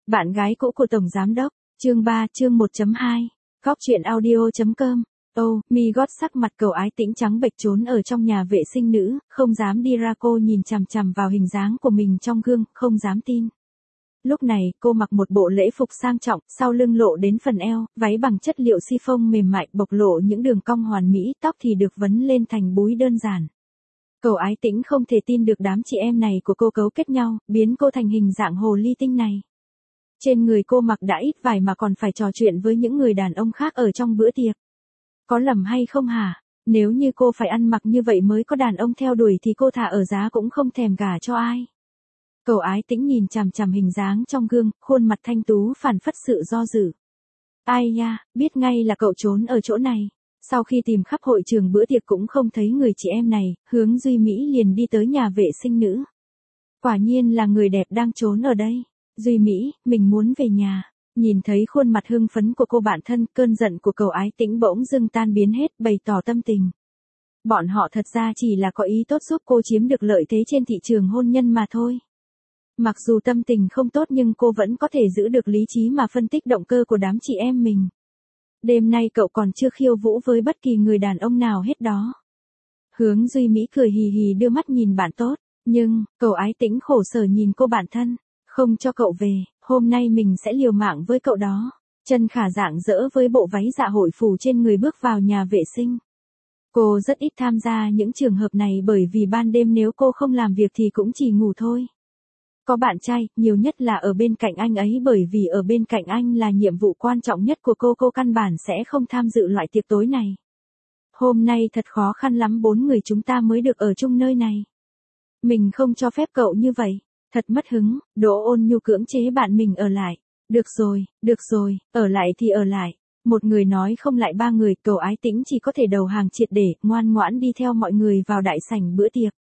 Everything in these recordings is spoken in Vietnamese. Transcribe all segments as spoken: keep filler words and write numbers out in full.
Bạn gái cũ của Tổng Giám Đốc, chương ba, chương một chấm hai, Góc truyện audio chấm com. Ô, mi gót sắc mặt Cầu Ái Tĩnh trắng bệch trốn ở trong nhà vệ sinh nữ, không dám đi ra. Cô nhìn chằm chằm vào hình dáng của mình trong gương, không dám tin. Lúc này, cô mặc một bộ lễ phục sang trọng, sau lưng lộ đến phần eo, váy bằng chất liệu siphon mềm mại bộc lộ những đường cong hoàn mỹ, tóc thì được vấn lên thành búi đơn giản. Cầu Ái Tĩnh không thể tin được đám chị em này của cô cấu kết nhau, biến cô thành hình dạng hồ ly tinh này. Trên người cô mặc đã ít vải mà còn phải trò chuyện với những người đàn ông khác ở trong bữa tiệc. Có lầm hay không hả? Nếu như cô phải ăn mặc như vậy mới có đàn ông theo đuổi thì cô thà ở giá cũng không thèm gả cho ai. Cầu Ái Tĩnh nhìn chằm chằm hình dáng trong gương, khuôn mặt thanh tú phản phất sự do dự. Ai nha, biết ngay là cậu trốn ở chỗ này. Sau khi tìm khắp hội trường bữa tiệc cũng không thấy người chị em này, Hướng Duy Mỹ liền đi tới nhà vệ sinh nữ. Quả nhiên là người đẹp đang trốn ở đây. Duy Mỹ, mình muốn về nhà. Nhìn thấy khuôn mặt hưng phấn của cô bạn thân, cơn giận của Cầu Ái Tĩnh bỗng dưng tan biến hết, bày tỏ tâm tình. Bọn họ thật ra chỉ là có ý tốt giúp cô chiếm được lợi thế trên thị trường hôn nhân mà thôi. Mặc dù tâm tình không tốt nhưng cô vẫn có thể giữ được lý trí mà phân tích động cơ của đám chị em mình. Đêm nay cậu còn chưa khiêu vũ với bất kỳ người đàn ông nào hết đó. Hướng Duy Mỹ cười hì hì đưa mắt nhìn bạn tốt, nhưng, Cầu Ái Tĩnh khổ sở nhìn cô bạn thân. Không cho cậu về, hôm nay mình sẽ liều mạng với cậu đó. Chân Khả rạng rỡ với bộ váy dạ hội phủ trên người bước vào nhà vệ sinh. Cô rất ít tham gia những trường hợp này bởi vì ban đêm nếu cô không làm việc thì cũng chỉ ngủ thôi. Có bạn trai, nhiều nhất là ở bên cạnh anh ấy bởi vì ở bên cạnh anh là nhiệm vụ quan trọng nhất của cô. Cô căn bản sẽ không tham dự loại tiệc tối này. Hôm nay thật khó khăn lắm bốn người chúng ta mới được ở chung nơi này. Mình không cho phép cậu như vậy. Thật mất hứng, Đỗ Ôn Nhu cưỡng chế bạn mình ở lại. Được rồi, được rồi, ở lại thì ở lại. Một người nói không lại ba người, Cầu Ái Tĩnh chỉ có thể đầu hàng triệt để, ngoan ngoãn đi theo mọi người vào đại sảnh bữa tiệc.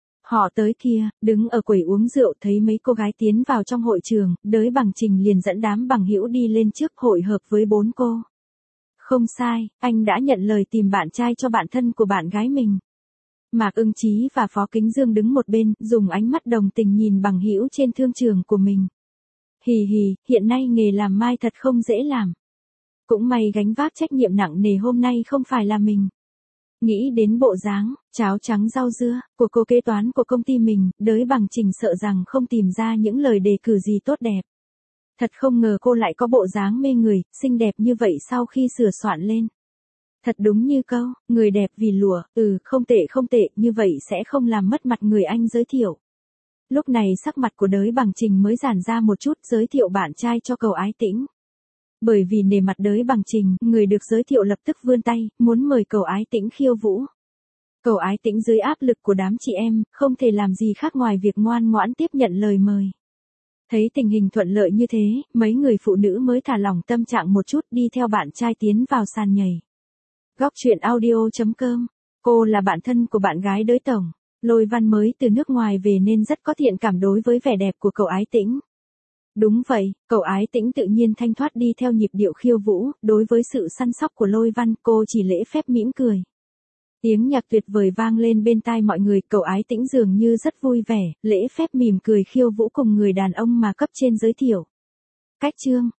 Họ tới kia, đứng ở quầy uống rượu thấy mấy cô gái tiến vào trong hội trường, Đới Bằng Trình liền dẫn đám bằng hữu đi lên trước hội hợp với bốn cô. Không sai, anh đã nhận lời tìm bạn trai cho bạn thân của bạn gái mình. Mạc Ưng Chí và Phó Kính Dương đứng một bên, dùng ánh mắt đồng tình nhìn bằng hữu trên thương trường của mình. Hì hì, hiện nay nghề làm mai thật không dễ làm. Cũng may gánh vác trách nhiệm nặng nề hôm nay không phải là mình. Nghĩ đến bộ dáng, cháo trắng rau dưa, của cô kế toán của công ty mình, Đới Bằng Trình sợ rằng không tìm ra những lời đề cử gì tốt đẹp. Thật không ngờ cô lại có bộ dáng mê người, xinh đẹp như vậy sau khi sửa soạn lên. Thật đúng như câu, người đẹp vì lùa, ừ, không tệ không tệ, như vậy sẽ không làm mất mặt người anh giới thiệu. Lúc này sắc mặt của Đới Bằng Trình mới giãn ra một chút, giới thiệu bạn trai cho Cầu Ái Tĩnh. Bởi vì nể mặt Đới Bằng Trình, người được giới thiệu lập tức vươn tay, muốn mời Cầu Ái Tĩnh khiêu vũ. Cầu Ái Tĩnh dưới áp lực của đám chị em, không thể làm gì khác ngoài việc ngoan ngoãn tiếp nhận lời mời. Thấy tình hình thuận lợi như thế, mấy người phụ nữ mới thả lỏng tâm trạng một chút đi theo bạn trai tiến vào sàn nhảy. Góc truyện audio chấm com. Cô là bạn thân của bạn gái Đới Tổng. Lôi Văn mới từ nước ngoài về nên rất có thiện cảm đối với vẻ đẹp của Cầu Ái Tĩnh. Đúng vậy, Cầu Ái Tĩnh tự nhiên thanh thoát đi theo nhịp điệu khiêu vũ, đối với sự săn sóc của Lôi Văn cô chỉ lễ phép mỉm cười. Tiếng nhạc tuyệt vời vang lên bên tai mọi người, Cầu Ái Tĩnh dường như rất vui vẻ, lễ phép mỉm cười khiêu vũ cùng người đàn ông mà cấp trên giới thiệu. Cách chương,